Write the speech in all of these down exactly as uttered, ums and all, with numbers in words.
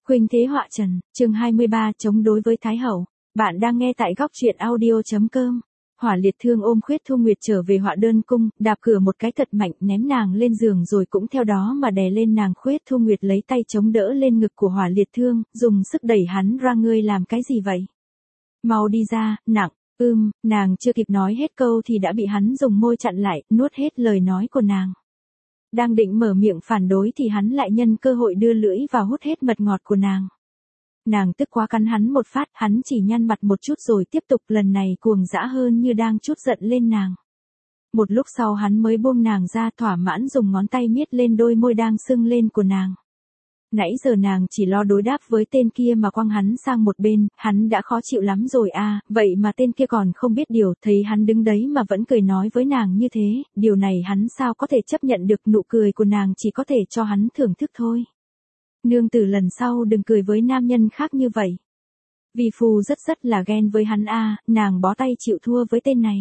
Khuynh Thế Họa Trần, chương hai mươi ba, chống đối với Thái Hậu. Bạn đang nghe tại góc truyện audio.com. Hỏa Liệt Thương ôm Khuyết Thu Nguyệt trở về Họa Đơn Cung, đạp cửa một cái thật mạnh ném nàng lên giường rồi cũng theo đó mà đè lên nàng. Khuyết Thu Nguyệt lấy tay chống đỡ lên ngực của Hỏa Liệt Thương, dùng sức đẩy hắn ra. Ngươi làm cái gì vậy? Mau đi ra, nặng, ưm, nàng chưa kịp nói hết câu thì đã bị hắn dùng môi chặn lại, nuốt hết lời nói của nàng. Đang định mở miệng phản đối thì hắn lại nhân cơ hội đưa lưỡi vào hút hết mật ngọt của nàng. Nàng tức quá cắn hắn một phát, hắn chỉ nhăn mặt một chút rồi tiếp tục, lần này cuồng dã hơn như đang trút giận lên nàng. Một lúc sau hắn mới buông nàng ra, thỏa mãn dùng ngón tay miết lên đôi môi đang sưng lên của nàng. Nãy giờ nàng chỉ lo đối đáp với tên kia mà quăng hắn sang một bên, hắn đã khó chịu lắm rồi à, vậy mà tên kia còn không biết điều, thấy hắn đứng đấy mà vẫn cười nói với nàng như thế, điều này hắn sao có thể chấp nhận được. Nụ cười của nàng chỉ có thể cho hắn thưởng thức thôi. Nương tử lần sau đừng cười với nam nhân khác như vậy. Vì phu rất rất là ghen với hắn à, nàng bó tay chịu thua với tên này.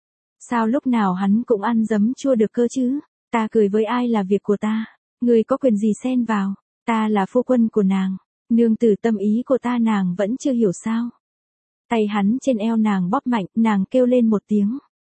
Sao lúc nào hắn cũng ăn giấm chua được cơ chứ, ta cười với ai là việc của ta, người có quyền gì xen vào. Ta là phu quân của nàng, nương tử tâm ý của ta nàng vẫn chưa hiểu sao. Tay hắn trên eo nàng bóp mạnh, nàng kêu lên một tiếng.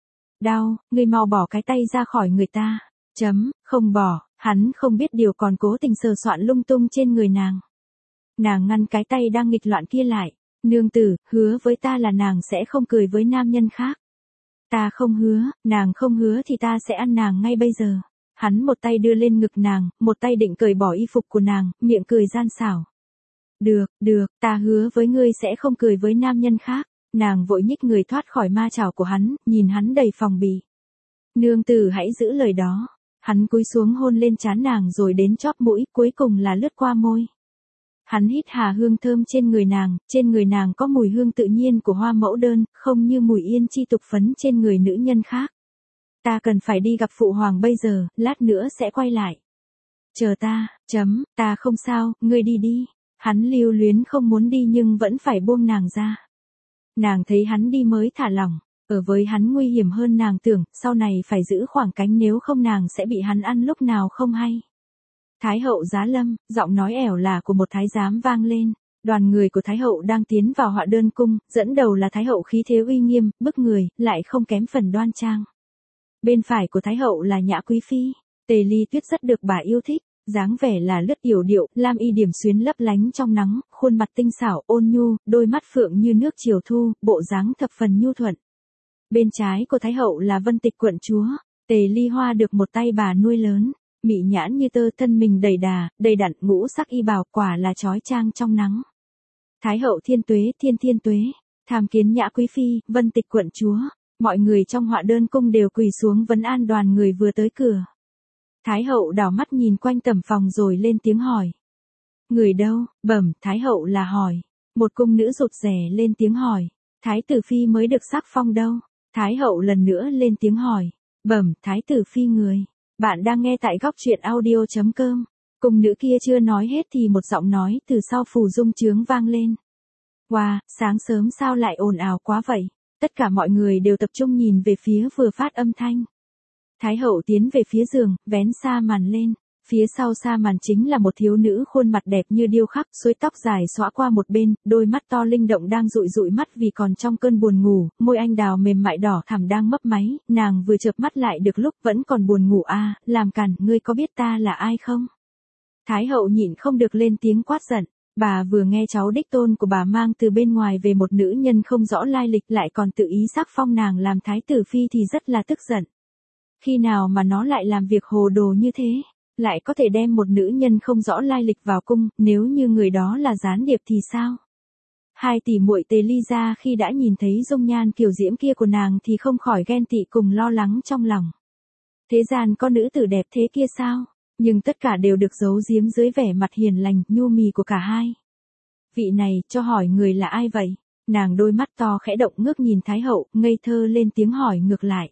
Đau, ngươi mau bỏ cái tay ra khỏi người ta. Chấm, không bỏ, hắn không biết điều còn cố tình sờ soạn lung tung trên người nàng. Nàng ngăn cái tay đang nghịch loạn kia lại. Nương tử, hứa với ta là nàng sẽ không cười với nam nhân khác. Ta không hứa, nàng không hứa thì ta sẽ ăn nàng ngay bây giờ. Hắn một tay đưa lên ngực nàng, một tay định cởi bỏ y phục của nàng, miệng cười gian xảo. Được, được, ta hứa với ngươi sẽ không cười với nam nhân khác. Nàng vội nhích người thoát khỏi ma chảo của hắn, nhìn hắn đầy phòng bị. Nương tử hãy giữ lời đó. Hắn cúi xuống hôn lên trán nàng rồi đến chóp mũi, cuối cùng là lướt qua môi. Hắn hít hà hương thơm trên người nàng, trên người nàng có mùi hương tự nhiên của hoa mẫu đơn, không như mùi yên chi tục phấn trên người nữ nhân khác. Ta cần phải đi gặp phụ hoàng bây giờ, lát nữa sẽ quay lại. Chờ ta, chấm, ta không sao, ngươi đi đi. Hắn lưu luyến không muốn đi nhưng vẫn phải buông nàng ra. Nàng thấy hắn đi mới thả lỏng, ở với hắn nguy hiểm hơn nàng tưởng, sau này phải giữ khoảng cách nếu không nàng sẽ bị hắn ăn lúc nào không hay. Thái hậu giá lâm, giọng nói ẻo lả của một thái giám vang lên. Đoàn người của Thái hậu đang tiến vào Họa Đơn Cung, dẫn đầu là Thái hậu khí thế uy nghiêm, bức người, lại không kém phần đoan trang. Bên phải của Thái hậu là Nhã Quý Phi, Tề Ly Tuyết rất được bà yêu thích, dáng vẻ là lướt yểu điệu, lam y điểm xuyến lấp lánh trong nắng, khuôn mặt tinh xảo, ôn nhu, đôi mắt phượng như nước chiều thu, bộ dáng thập phần nhu thuận. Bên trái của Thái hậu là Vân Tịch quận chúa, Tề Ly Hoa được một tay bà nuôi lớn, mị nhãn như tơ, thân mình đầy đà, đầy đặn, ngũ sắc y bào, quả là chói chang trong nắng. Thái hậu thiên tuế, thiên thiên tuế, tham kiến Nhã Quý Phi, Vân Tịch quận chúa. Mọi người trong Họa Đơn Cung đều quỳ xuống vấn an đoàn người vừa tới cửa. Thái hậu đảo mắt nhìn quanh tầm phòng rồi lên tiếng hỏi. Người đâu? Bẩm, Thái hậu là hỏi. Một cung nữ rụt rè lên tiếng hỏi. Thái tử phi mới được sắc phong đâu? Thái hậu lần nữa lên tiếng hỏi. Bẩm, Thái tử phi người. Bạn đang nghe tại góc truyện audio.com. Cung nữ kia chưa nói hết thì một giọng nói từ sau phù dung chướng vang lên. Wow, sáng sớm sao lại ồn ào quá vậy? Tất cả mọi người đều tập trung nhìn về phía vừa phát âm thanh. Thái hậu tiến về phía giường, vén sa màn lên. Phía sau sa màn chính là một thiếu nữ khuôn mặt đẹp như điêu khắc, xuôi tóc dài xõa qua một bên, đôi mắt to linh động đang dụi dụi mắt vì còn trong cơn buồn ngủ, môi anh đào mềm mại đỏ thẳm đang mấp máy, nàng vừa chợp mắt lại được lúc vẫn còn buồn ngủ à, làm cản, ngươi có biết ta là ai không? Thái hậu nhịn không được lên tiếng quát giận. Bà vừa nghe cháu đích tôn của bà mang từ bên ngoài về một nữ nhân không rõ lai lịch lại còn tự ý sắc phong nàng làm thái tử phi thì rất là tức giận. Khi nào mà nó lại làm việc hồ đồ như thế, lại có thể đem một nữ nhân không rõ lai lịch vào cung, nếu như người đó là gián điệp thì sao? Hai tỷ muội Tề Ly ra khi đã nhìn thấy dung nhan kiều diễm kia của nàng thì không khỏi ghen tị cùng lo lắng trong lòng. Thế gian có nữ tử đẹp thế kia sao? Nhưng tất cả đều được giấu giếm dưới vẻ mặt hiền lành, nhu mì của cả hai. Vị này, cho hỏi người là ai vậy? Nàng đôi mắt to khẽ động ngước nhìn Thái hậu, ngây thơ lên tiếng hỏi ngược lại.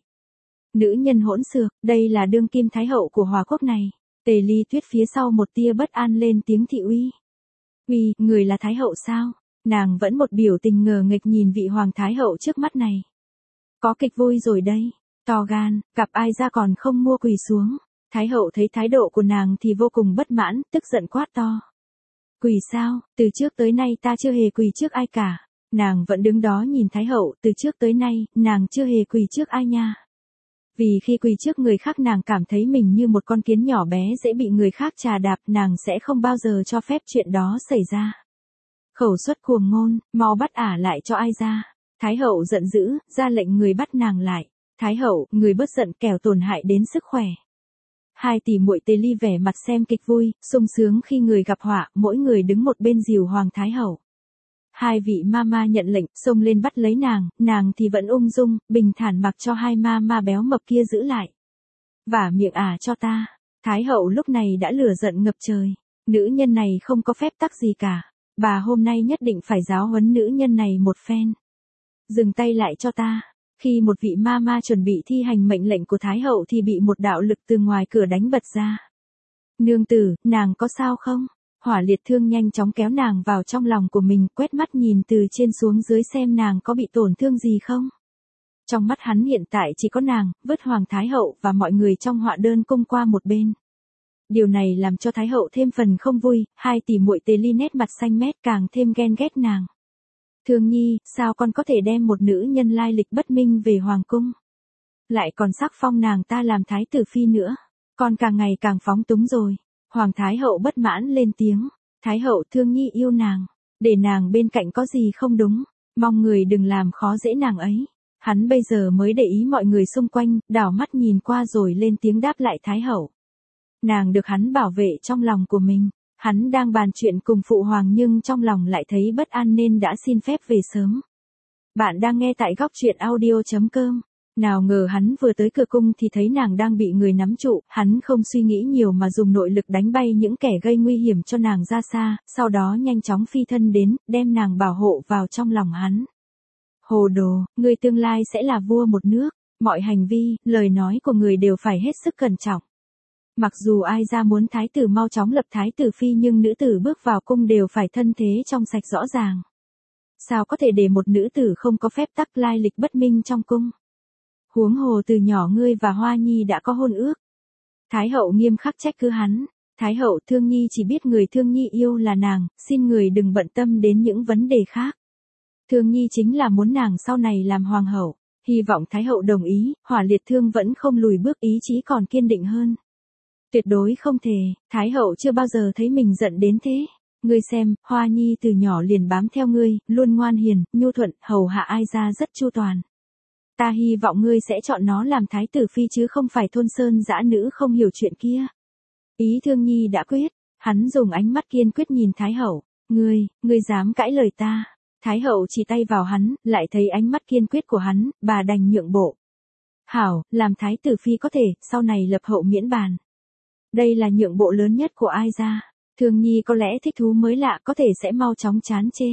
Nữ nhân hỗn xược, đây là đương kim Thái hậu của Hòa quốc này. Tề Ly Tuyết phía sau một tia bất an lên tiếng thị uy. Uy, người là Thái hậu sao? Nàng vẫn một biểu tình ngờ nghịch nhìn vị Hoàng Thái hậu trước mắt này. Có kịch vui rồi đây. To gan, gặp ai ra còn không mua quỳ xuống. Thái hậu thấy thái độ của nàng thì vô cùng bất mãn, tức giận quát to. Quỳ sao, từ trước tới nay ta chưa hề quỳ trước ai cả. Nàng vẫn đứng đó nhìn Thái hậu, từ trước tới nay, nàng chưa hề quỳ trước ai nha. Vì khi quỳ trước người khác nàng cảm thấy mình như một con kiến nhỏ bé dễ bị người khác trà đạp, nàng sẽ không bao giờ cho phép chuyện đó xảy ra. Khẩu suất cuồng ngôn, mau bắt ả lại cho ai ra. Thái hậu giận dữ, ra lệnh người bắt nàng lại. Thái hậu, người bớt giận kẻo tổn hại đến sức khỏe. Hai tỷ muội Tề Ly vẻ mặt xem kịch vui, sung sướng khi người gặp họa, mỗi người đứng một bên dìu Hoàng Thái hậu. Hai vị ma ma nhận lệnh, xông lên bắt lấy nàng, nàng thì vẫn ung dung, bình thản mặc cho hai ma ma béo mập kia giữ lại. Vả miệng ả cho ta. Thái hậu lúc này đã lửa giận ngập trời. Nữ nhân này không có phép tắc gì cả. Bà hôm nay nhất định phải giáo huấn nữ nhân này một phen. Dừng tay lại cho ta. Khi một vị ma ma chuẩn bị thi hành mệnh lệnh của Thái hậu thì bị một đạo lực từ ngoài cửa đánh bật ra. Nương tử, nàng có sao không? Hỏa Liệt Thương nhanh chóng kéo nàng vào trong lòng của mình, quét mắt nhìn từ trên xuống dưới xem nàng có bị tổn thương gì không. Trong mắt hắn hiện tại chỉ có nàng, vứt Hoàng Thái hậu và mọi người trong họa đơn cung qua một bên. Điều này làm cho Thái hậu thêm phần không vui, hai tỷ muội Tề Ly nét mặt xanh mét càng thêm ghen ghét nàng. Thương nhi, sao con có thể đem một nữ nhân lai lịch bất minh về hoàng cung? Lại còn sắc phong nàng ta làm thái tử phi nữa. Con càng ngày càng phóng túng rồi. Hoàng Thái hậu bất mãn lên tiếng. Thái hậu, Thương nhi yêu nàng. Để nàng bên cạnh có gì không đúng. Mong người đừng làm khó dễ nàng ấy. Hắn bây giờ mới để ý mọi người xung quanh, đảo mắt nhìn qua rồi lên tiếng đáp lại Thái hậu. Nàng được hắn bảo vệ trong lòng của mình. Hắn đang bàn chuyện cùng phụ hoàng nhưng trong lòng lại thấy bất an nên đã xin phép về sớm. Bạn đang nghe tại góc truyện audio chấm com. Nào ngờ hắn vừa tới cửa cung thì thấy nàng đang bị người nắm trụ, hắn không suy nghĩ nhiều mà dùng nội lực đánh bay những kẻ gây nguy hiểm cho nàng ra xa, sau đó nhanh chóng phi thân đến, đem nàng bảo hộ vào trong lòng hắn. Hồ đồ, người tương lai sẽ là vua một nước, mọi hành vi, lời nói của người đều phải hết sức cẩn trọng. Mặc dù ai ra muốn thái tử mau chóng lập thái tử phi nhưng nữ tử bước vào cung đều phải thân thế trong sạch rõ ràng. Sao có thể để một nữ tử không có phép tắc lai lịch bất minh trong cung? Huống hồ từ nhỏ ngươi và Hoa Nhi đã có hôn ước. Thái hậu nghiêm khắc trách cứ hắn. Thái hậu, Thương nhi chỉ biết người Thương nhi yêu là nàng, xin người đừng bận tâm đến những vấn đề khác. Thương nhi chính là muốn nàng sau này làm hoàng hậu. Hy vọng Thái hậu đồng ý, Hỏa Liệt Thương vẫn không lùi bước, ý chí còn kiên định hơn. Tuyệt đối không thể, Thái hậu chưa bao giờ thấy mình giận đến thế. Ngươi xem, Hoa Nhi từ nhỏ liền bám theo ngươi, luôn ngoan hiền, nhu thuận, hầu hạ ai ra rất chu toàn. Ta hy vọng ngươi sẽ chọn nó làm thái tử phi chứ không phải thôn sơn dã nữ không hiểu chuyện kia. Ý Thương nhi đã quyết, hắn dùng ánh mắt kiên quyết nhìn Thái hậu. Ngươi, ngươi dám cãi lời ta. Thái hậu chỉ tay vào hắn, lại thấy ánh mắt kiên quyết của hắn, bà đành nhượng bộ. Hảo, làm thái tử phi có thể, sau này lập hậu miễn bàn. Đây là nhượng bộ lớn nhất của ai ra. Thương nhi có lẽ thích thú mới lạ, có thể sẽ mau chóng chán chê.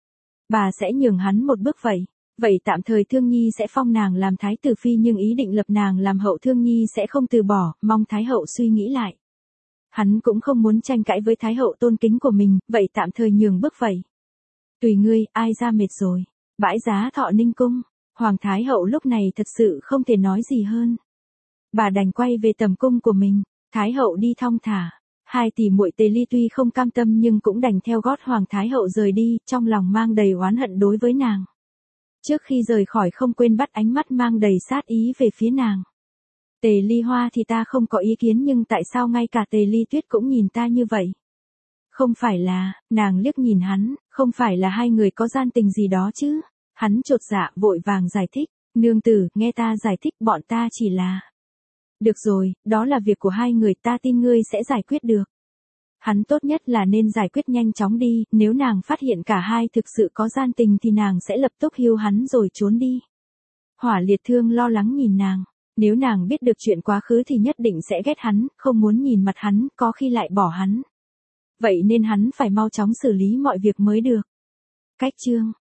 Bà sẽ nhường hắn một bước vậy. Vậy tạm thời Thương nhi sẽ phong nàng làm thái tử phi nhưng ý định lập nàng làm hậu Thương nhi sẽ không từ bỏ, mong Thái hậu suy nghĩ lại. Hắn cũng không muốn tranh cãi với Thái hậu tôn kính của mình, vậy tạm thời nhường bước vậy. Tùy ngươi, ai ra mệt rồi. Bãi giá Thọ Ninh cung. Hoàng Thái hậu lúc này thật sự không thể nói gì hơn. Bà đành quay về tầm cung của mình. Thái hậu đi thong thả. Hai tỷ muội Tề Ly tuy không cam tâm nhưng cũng đành theo gót Hoàng Thái hậu rời đi, trong lòng mang đầy oán hận đối với nàng. Trước khi rời khỏi không quên bắt ánh mắt mang đầy sát ý về phía nàng. Tề Ly Hoa thì ta không có ý kiến nhưng tại sao ngay cả Tề Ly Tuyết cũng nhìn ta như vậy? Không phải là, nàng liếc nhìn hắn, không phải là hai người có gian tình gì đó chứ? Hắn chột dạ vội vàng giải thích, nương tử, nghe ta giải thích, bọn ta chỉ là... Được rồi, đó là việc của hai người, ta tin ngươi sẽ giải quyết được. Hắn tốt nhất là nên giải quyết nhanh chóng đi, nếu nàng phát hiện cả hai thực sự có gian tình thì nàng sẽ lập tức hiu hắn rồi trốn đi. Hỏa Liệt Thương lo lắng nhìn nàng, nếu nàng biết được chuyện quá khứ thì nhất định sẽ ghét hắn, không muốn nhìn mặt hắn, có khi lại bỏ hắn. Vậy nên hắn phải mau chóng xử lý mọi việc mới được. Cách chương